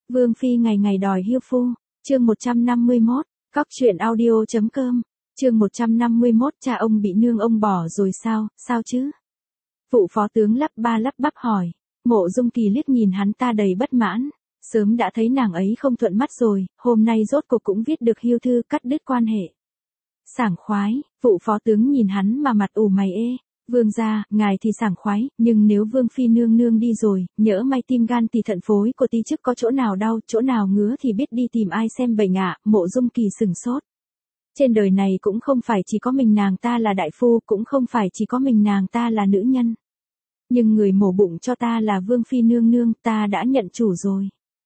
Vương Phi ngày ngày đòi hiêu phu, chương 151, cóc truyện audio.com, chương 151 cha ông bị nương ông bỏ rồi sao chứ? Vụ phó tướng lắp ba lắp bắp hỏi, Mộ Dung Kỳ liếc nhìn hắn ta đầy bất mãn, sớm đã thấy nàng ấy không thuận mắt rồi, hôm nay rốt cuộc cũng viết được hiêu thư cắt đứt quan hệ. Sảng khoái, vụ phó tướng nhìn hắn mà mặt ủ mày ê. Vương gia, ngài thì sảng khoái, nhưng nếu Vương Phi nương nương đi rồi, nhỡ may tim gan thì thận phối của ti chức có chỗ nào đau, chỗ nào ngứa thì biết đi tìm ai xem bệnh ạ. Mộ Dung Kỳ sừng sốt. Trên đời này cũng không phải chỉ có mình nàng ta là đại phu, cũng không phải chỉ có mình nàng ta là nữ nhân. Nhưng người mổ bụng cho ta là Vương Phi nương nương, ta đã nhận chủ rồi.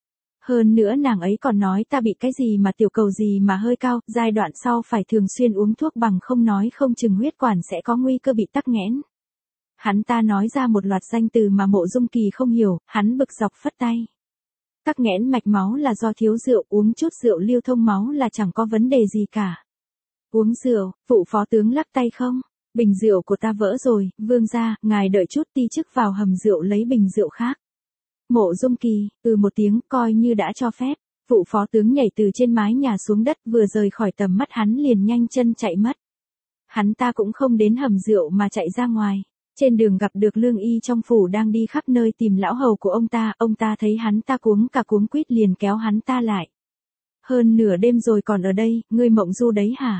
Hơn nữa nàng ấy còn nói ta bị cái gì mà tiểu cầu gì mà hơi cao, giai đoạn sau phải thường xuyên uống thuốc bằng không nói không chừng huyết quản sẽ có nguy cơ bị tắc nghẽn. Hắn ta nói ra một loạt danh từ mà Mộ Dung Kỳ không hiểu, hắn bực dọc phất tay. Tắc nghẽn mạch máu là do thiếu rượu, uống chút rượu lưu thông máu là chẳng có vấn đề gì cả. Uống rượu, vụ phó tướng lắc tay không? Bình rượu của ta vỡ rồi, vương gia, ngài đợi chút ti chức vào hầm rượu lấy bình rượu khác. Mộ Dung Kỳ, một tiếng coi như đã cho phép, vụ phó tướng nhảy từ trên mái nhà xuống đất vừa rời khỏi tầm mắt hắn liền nhanh chân chạy mất. Hắn ta cũng không đến hầm rượu mà chạy ra ngoài, trên đường gặp được Lương Y trong phủ đang đi khắp nơi tìm lão hầu của ông ta thấy hắn ta cuống quýt liền kéo hắn ta lại. Hơn nửa đêm rồi còn ở đây, ngươi mộng du đấy hả?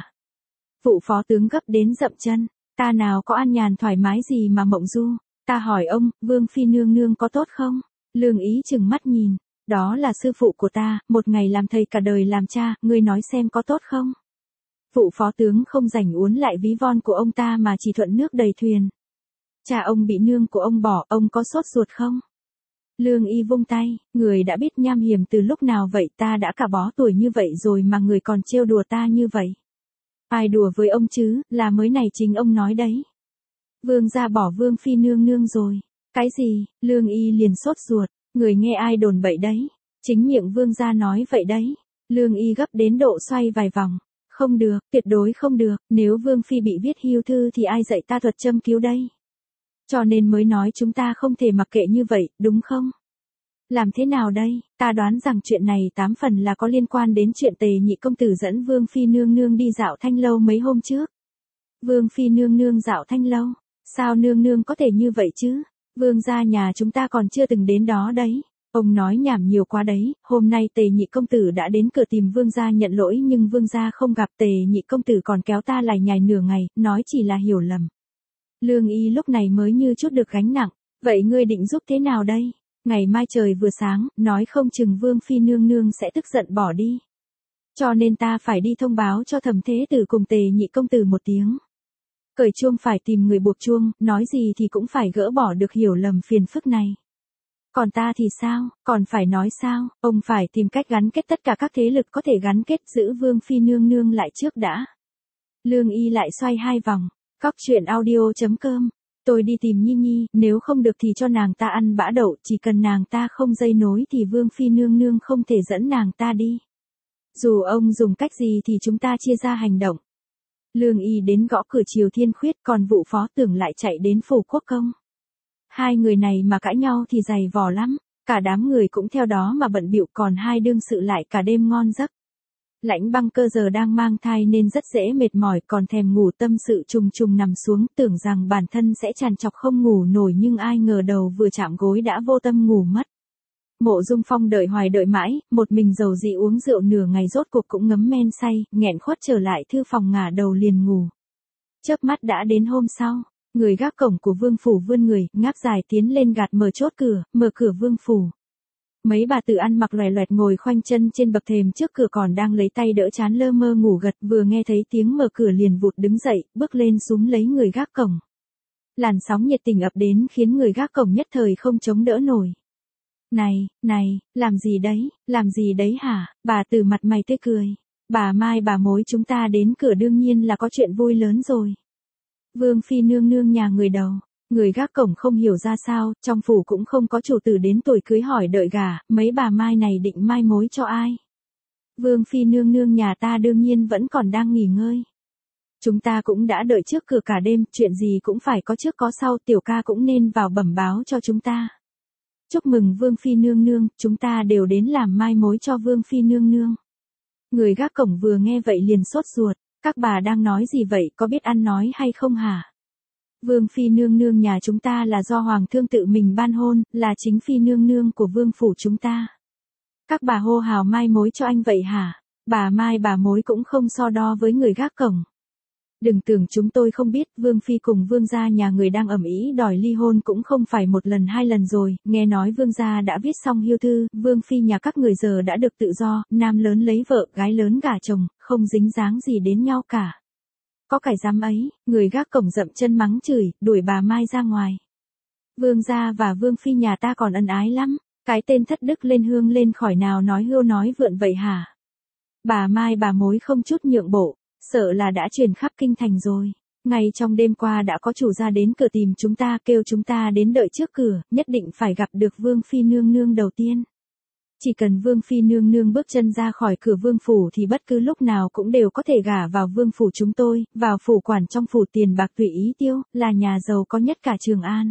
Vụ phó tướng gấp đến dậm chân, ta nào có an nhàn thoải mái gì mà mộng du, ta hỏi ông, Vương Phi nương nương có tốt không? Lương Ý chừng mắt nhìn, đó là sư phụ của ta, một ngày làm thầy cả đời làm cha, ngươi nói xem có tốt không? Vụ phó tướng không rảnh uốn lại ví von của ông ta mà chỉ thuận nước đầy thuyền. Cha ông bị nương của ông bỏ, ông có sốt ruột không? Lương Y vung tay, người đã biết nham hiểm từ lúc nào vậy, ta đã cả bó tuổi như vậy rồi mà người còn trêu đùa ta như vậy. Ai đùa với ông chứ, là mới này chính ông nói đấy. Vương gia bỏ Vương Phi nương nương rồi. Cái gì? Lương Y liền sốt ruột, người nghe ai đồn bậy đấy? Chính miệng vương gia nói vậy đấy. Lương Y gấp đến độ xoay vài vòng. Không được, tuyệt đối không được, nếu Vương Phi bị viết hiêu thư thì ai dạy ta thuật châm cứu đây? Cho nên mới nói chúng ta không thể mặc kệ như vậy, đúng không? Làm thế nào đây? Ta đoán rằng chuyện này 8 phần là có liên quan đến chuyện Tề Nhị công tử dẫn Vương Phi nương nương đi dạo Thanh Lâu mấy hôm trước. Vương Phi nương nương dạo Thanh Lâu? Sao nương nương có thể như vậy chứ? Vương gia nhà chúng ta còn chưa từng đến đó đấy. Ông nói nhảm nhiều quá đấy, hôm nay Tề Nhị công tử đã đến cửa tìm vương gia nhận lỗi nhưng vương gia không gặp, Tề Nhị công tử còn kéo ta lải nhải nửa ngày, nói chỉ là hiểu lầm. Lương Y lúc này mới như chút được gánh nặng, vậy ngươi định giúp thế nào đây? Ngày mai trời vừa sáng, nói không chừng Vương Phi nương nương sẽ tức giận bỏ đi. Cho nên ta phải đi thông báo cho Thẩm Thế Tử cùng Tề Nhị công tử một tiếng. Cởi chuông phải tìm người buộc chuông, nói gì thì cũng phải gỡ bỏ được hiểu lầm phiền phức này. Còn ta thì sao, còn phải nói sao, ông phải tìm cách gắn kết tất cả các thế lực có thể gắn kết giữ Vương Phi nương nương lại trước đã. Lương Y lại xoay hai vòng, cóc truyện audio.com, tôi đi tìm Nhi Nhi, nếu không được thì cho nàng ta ăn bã đậu, chỉ cần nàng ta không dây nối thì Vương Phi nương nương không thể dẫn nàng ta đi. Dù ông dùng cách gì thì chúng ta chia ra hành động. Lương Y đến gõ cửa Triều Thiên Khuyết, còn vụ phó tưởng lại chạy đến phủ quốc công. Hai người này mà cãi nhau thì dày vò lắm, cả đám người cũng theo đó mà bận bịu, còn hai đương sự lại cả đêm ngon giấc. Lãnh Băng Cơ giờ đang mang thai nên rất dễ mệt mỏi, còn thèm ngủ, tâm sự trùng trùng nằm xuống, tưởng rằng bản thân sẽ trằn trọc không ngủ nổi nhưng ai ngờ đầu vừa chạm gối đã vô tâm ngủ mất. Mộ Dung Phong đợi hoài đợi mãi, một mình dầu dị uống rượu nửa ngày rốt cuộc cũng ngấm men say, nghẹn khuất trở lại thư phòng ngả đầu liền ngủ. Chớp mắt đã đến hôm sau, người gác cổng của vương phủ vươn người, ngáp dài tiến lên gạt mở chốt cửa, mở cửa vương phủ. Mấy bà tử ăn mặc loè loẹt ngồi khoanh chân trên bậc thềm trước cửa còn đang lấy tay đỡ trán lơ mơ ngủ gật, vừa nghe thấy tiếng mở cửa liền vụt đứng dậy, bước lên súm lấy người gác cổng. Làn sóng nhiệt tình ập đến khiến người gác cổng nhất thời không chống đỡ nổi. Này, làm gì đấy hả? Bà tử mặt mày tươi cười. Bà Mai bà mối chúng ta đến cửa đương nhiên là có chuyện vui lớn rồi. Vương Phi nương nương nhà người đầu. Người gác cổng không hiểu ra sao, trong phủ cũng không có chủ tử đến tuổi cưới hỏi đợi gả, mấy bà Mai này định mai mối cho ai? Vương Phi nương nương nhà ta đương nhiên vẫn còn đang nghỉ ngơi. Chúng ta cũng đã đợi trước cửa cả đêm, chuyện gì cũng phải có trước có sau, tiểu ca cũng nên vào bẩm báo cho chúng ta. Chúc mừng Vương Phi nương nương, chúng ta đều đến làm mai mối cho Vương Phi nương nương. Người gác cổng vừa nghe vậy liền sốt ruột, các bà đang nói gì vậy, có biết ăn nói hay không hả? Vương Phi nương nương nhà chúng ta là do Hoàng thương tự mình ban hôn, là chính Phi nương nương của Vương phủ chúng ta. Các bà hô hào mai mối cho anh vậy hả? Bà mai bà mối cũng không so đo với người gác cổng. Đừng tưởng chúng tôi không biết, Vương Phi cùng Vương gia nhà người đang ầm ĩ đòi ly hôn cũng không phải một lần hai lần rồi, nghe nói Vương gia đã viết xong hiêu thư, Vương Phi nhà các người giờ đã được tự do, nam lớn lấy vợ, gái lớn gả chồng, không dính dáng gì đến nhau cả. Có cái dám ấy, người gác cổng dậm chân mắng chửi, đuổi bà Mai ra ngoài. Vương gia và Vương Phi nhà ta còn ân ái lắm, cái tên thất đức lên hương lên khỏi nào nói hưu nói vượn vậy hả? Bà Mai bà mối không chút nhượng bộ, sợ là đã truyền khắp kinh thành rồi. Ngay trong đêm qua đã có chủ gia đến cửa tìm chúng ta, kêu chúng ta đến đợi trước cửa, nhất định phải gặp được Vương Phi nương nương đầu tiên. Chỉ cần Vương Phi nương nương bước chân ra khỏi cửa Vương phủ thì bất cứ lúc nào cũng đều có thể gả vào Vương phủ chúng tôi, vào phủ quản trong phủ tiền bạc tùy ý tiêu, là nhà giàu có nhất cả Trường An.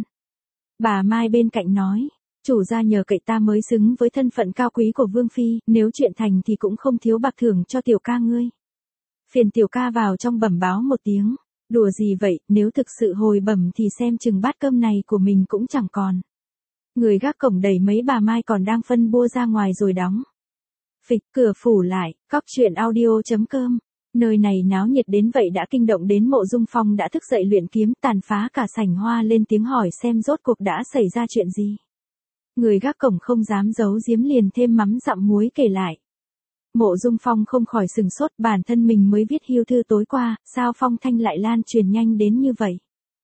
Bà Mai bên cạnh nói, chủ gia nhờ cậy ta mới xứng với thân phận cao quý của Vương Phi, nếu chuyện thành thì cũng không thiếu bạc thưởng cho tiểu ca ngươi. Phiền tiểu ca vào trong bẩm báo một tiếng. Đùa gì vậy, nếu thực sự hồi bẩm thì xem chừng bát cơm này của mình cũng chẳng còn. Người gác cổng đẩy mấy bà Mai còn đang phân bua ra ngoài rồi đóng. Phịch cửa phủ lại, cóc truyện audio.com. Nơi này náo nhiệt đến vậy đã kinh động đến Mộ Dung Phong đã thức dậy luyện kiếm, tàn phá cả sảnh hoa lên tiếng hỏi xem rốt cuộc đã xảy ra chuyện gì. Người gác cổng không dám giấu giếm liền thêm mắm dặm muối kể lại. Mộ Dung Phong không khỏi sừng sốt, bản thân mình mới viết hiêu thư tối qua, sao phong thanh lại lan truyền nhanh đến như vậy.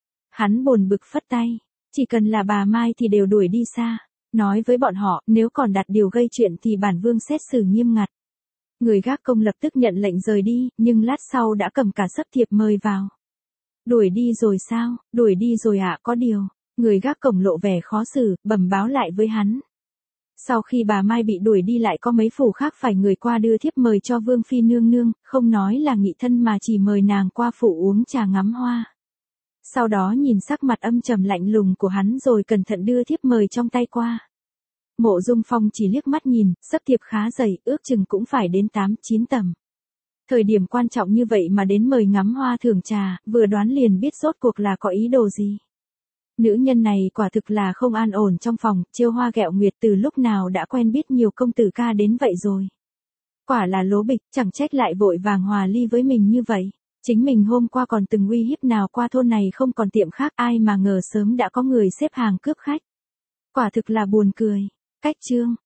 Hắn bồn bực phất tay, chỉ cần là bà Mai thì đều đuổi đi xa, nói với bọn họ, nếu còn đặt điều gây chuyện thì bản vương xét xử nghiêm ngặt. Người gác công lập tức nhận lệnh rời đi, nhưng lát sau đã cầm cả sấp thiệp mời vào. Đuổi đi rồi sao? Đuổi đi rồi ạ, có điều. Người gác cổng lộ vẻ khó xử, bẩm báo lại với hắn. Sau khi bà Mai bị đuổi đi lại có mấy phủ khác phải người qua đưa thiếp mời cho Vương Phi nương nương, không nói là nghị thân mà chỉ mời nàng qua phủ uống trà ngắm hoa. Sau đó nhìn sắc mặt âm trầm lạnh lùng của hắn rồi cẩn thận đưa thiếp mời trong tay qua. Mộ Dung Phong chỉ liếc mắt nhìn, sấp thiệp khá dày, ước chừng cũng phải đến 8-9 tầm. Thời điểm quan trọng như vậy mà đến mời ngắm hoa thưởng trà, vừa đoán liền biết rốt cuộc là có ý đồ gì. Nữ nhân này quả thực là không an ổn trong phòng, Chiêu Hoa ghẹo nguyệt từ lúc nào đã quen biết nhiều công tử ca đến vậy rồi. Quả là lố bịch, chẳng trách lại vội vàng hòa ly với mình như vậy. Chính mình hôm qua còn từng uy hiếp nào qua thôn này không còn tiệm khác, ai mà ngờ sớm đã có người xếp hàng cướp khách. Quả thực là buồn cười. Cách chương